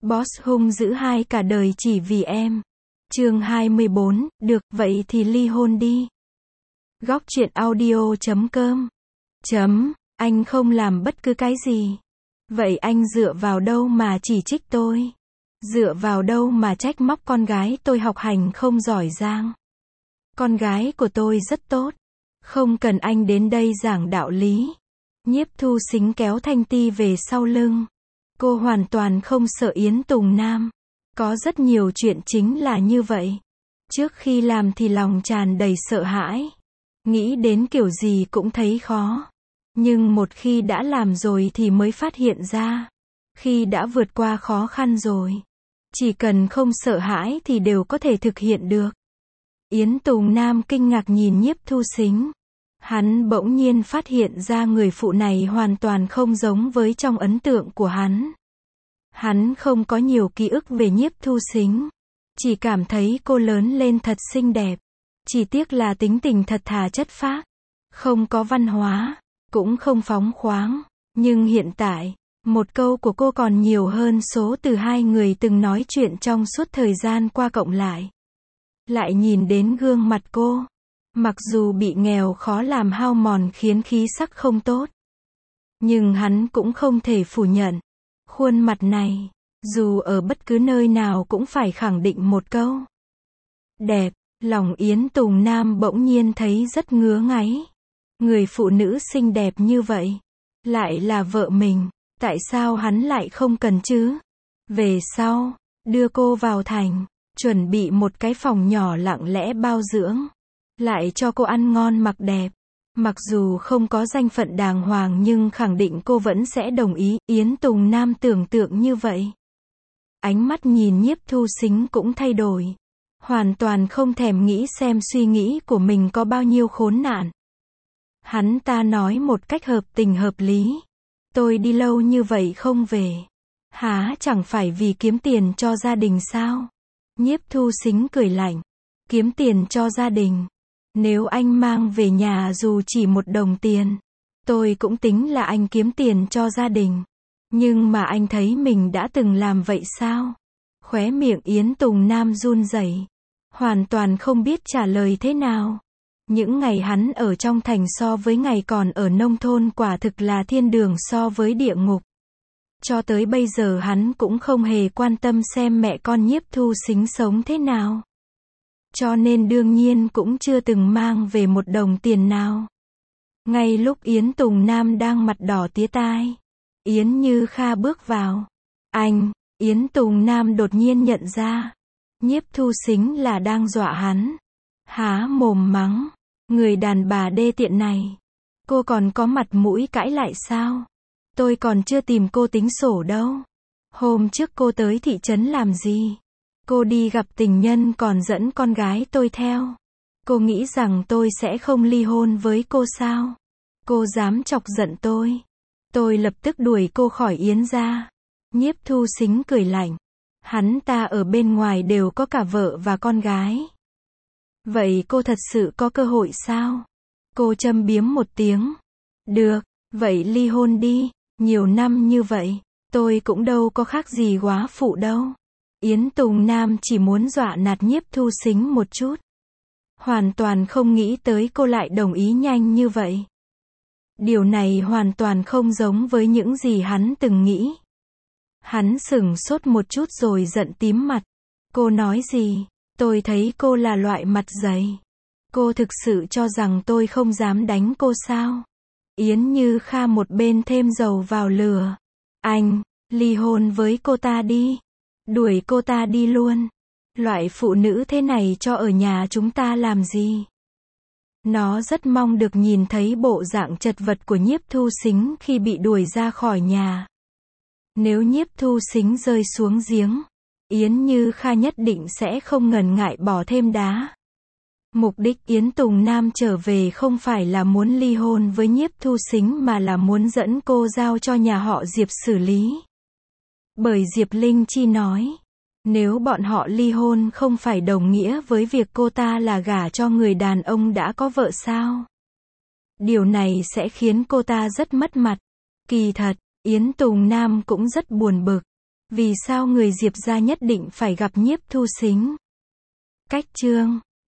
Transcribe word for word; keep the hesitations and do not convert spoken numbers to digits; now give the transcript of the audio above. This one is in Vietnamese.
Boss hung dữ hai cả đời chỉ vì em. Chương hai mươi bốn, được, vậy thì ly hôn đi. Góc truyện audio chấm com. Chấm, anh không làm bất cứ cái gì. Vậy anh dựa vào đâu mà chỉ trích tôi? Dựa vào đâu mà trách móc con gái tôi học hành không giỏi giang? Con gái của tôi rất tốt. Không cần anh đến đây giảng đạo lý. Nhiếp Thu Sính kéo Thanh Ti về sau lưng. Cô hoàn toàn không sợ Yến Tùng Nam. Có rất nhiều chuyện chính là như vậy. Trước khi làm thì lòng tràn đầy sợ hãi. Nghĩ đến kiểu gì cũng thấy khó. Nhưng một khi đã làm rồi thì mới phát hiện ra. Khi đã vượt qua khó khăn rồi, chỉ cần không sợ hãi thì đều có thể thực hiện được. Yến Tùng Nam kinh ngạc nhìn Nhiếp Thu Sính. Hắn bỗng nhiên phát hiện ra người phụ này hoàn toàn không giống với trong ấn tượng của hắn. Hắn không có nhiều ký ức về Nhiếp Thu Sính. Chỉ cảm thấy cô lớn lên thật xinh đẹp. Chỉ tiếc là tính tình thật thà chất phác. Không có văn hóa, cũng không phóng khoáng. Nhưng hiện tại, một câu của cô còn nhiều hơn số từ hai người từng nói chuyện trong suốt thời gian qua cộng lại. Lại nhìn đến gương mặt cô. Mặc dù bị nghèo khó làm hao mòn khiến khí sắc không tốt. Nhưng hắn cũng không thể phủ nhận. Khuôn mặt này, dù ở bất cứ nơi nào cũng phải khẳng định một câu. Đẹp, lòng Yến Tùng Nam bỗng nhiên thấy rất ngứa ngáy. Người phụ nữ xinh đẹp như vậy, lại là vợ mình, tại sao hắn lại không cần chứ? Về sau, đưa cô vào thành, chuẩn bị một cái phòng nhỏ lặng lẽ bao dưỡng. Lại cho cô ăn ngon mặc đẹp. Mặc dù không có danh phận đàng hoàng nhưng khẳng định cô vẫn sẽ đồng ý. Yến Tùng Nam tưởng tượng như vậy. Ánh mắt nhìn Nhiếp Thu Sính cũng thay đổi. Hoàn toàn không thèm nghĩ xem suy nghĩ của mình có bao nhiêu khốn nạn. Hắn ta nói một cách hợp tình hợp lý. Tôi đi lâu như vậy không về. Há chẳng phải vì kiếm tiền cho gia đình sao? Nhiếp Thu Sính cười lạnh. Kiếm tiền cho gia đình. Nếu anh mang về nhà dù chỉ một đồng tiền, tôi cũng tính là anh kiếm tiền cho gia đình. Nhưng mà anh thấy mình đã từng làm vậy sao? Khóe miệng Yến Tùng Nam run rẩy, hoàn toàn không biết trả lời thế nào. Những ngày hắn ở trong thành so với ngày còn ở nông thôn quả thực là thiên đường so với địa ngục. Cho tới bây giờ hắn cũng không hề quan tâm xem mẹ con Nhiếp Thu Sính sống thế nào. Cho nên đương nhiên cũng chưa từng mang về một đồng tiền nào. Ngay lúc Yến Tùng Nam đang mặt đỏ tía tai, Yến Như Kha bước vào. Anh, Yến Tùng Nam đột nhiên nhận ra, Nhiếp Thu Sính là đang dọa hắn. Há mồm mắng, người đàn bà đê tiện này. Cô còn có mặt mũi cãi lại sao? Tôi còn chưa tìm cô tính sổ đâu. Hôm trước cô tới thị trấn làm gì? Cô đi gặp tình nhân còn dẫn con gái tôi theo. Cô nghĩ rằng tôi sẽ không ly hôn với cô sao? Cô dám chọc giận tôi. Tôi lập tức đuổi cô khỏi Yến gia. Nhiếp Thu Sính cười lạnh. Hắn ta ở bên ngoài đều có cả vợ và con gái. Vậy cô thật sự có cơ hội sao? Cô châm biếm một tiếng. Được, vậy ly hôn đi. Nhiều năm như vậy, tôi cũng đâu có khác gì góa phụ đâu. Yến Tùng Nam chỉ muốn dọa nạt Nhiếp Thu Sính một chút. Hoàn toàn không nghĩ tới cô lại đồng ý nhanh như vậy. Điều này hoàn toàn không giống với những gì hắn từng nghĩ. Hắn sửng sốt một chút rồi giận tím mặt. Cô nói gì? Tôi thấy cô là loại mặt dày. Cô thực sự cho rằng tôi không dám đánh cô sao? Yến Như Kha một bên thêm dầu vào lửa. Anh, ly hôn với cô ta đi. Đuổi cô ta đi luôn. Loại phụ nữ thế này cho ở nhà chúng ta làm gì? Nó rất mong được nhìn thấy bộ dạng chật vật của Nhiếp Thu Sính khi bị đuổi ra khỏi nhà. Nếu Nhiếp Thu Sính rơi xuống giếng, Yến Như Kha nhất định sẽ không ngần ngại bỏ thêm đá. Mục đích Yến Tùng Nam trở về không phải là muốn ly hôn với Nhiếp Thu Sính mà là muốn dẫn cô giao cho nhà họ Diệp xử lý. Bởi Diệp Linh Chi nói, nếu bọn họ ly hôn không phải đồng nghĩa với việc cô ta là gả cho người đàn ông đã có vợ sao? Điều này sẽ khiến cô ta rất mất mặt. Kỳ thật, Yến Tùng Nam cũng rất buồn bực. Vì sao người Diệp gia nhất định phải gặp Nhiếp Thu Xính? Cách chương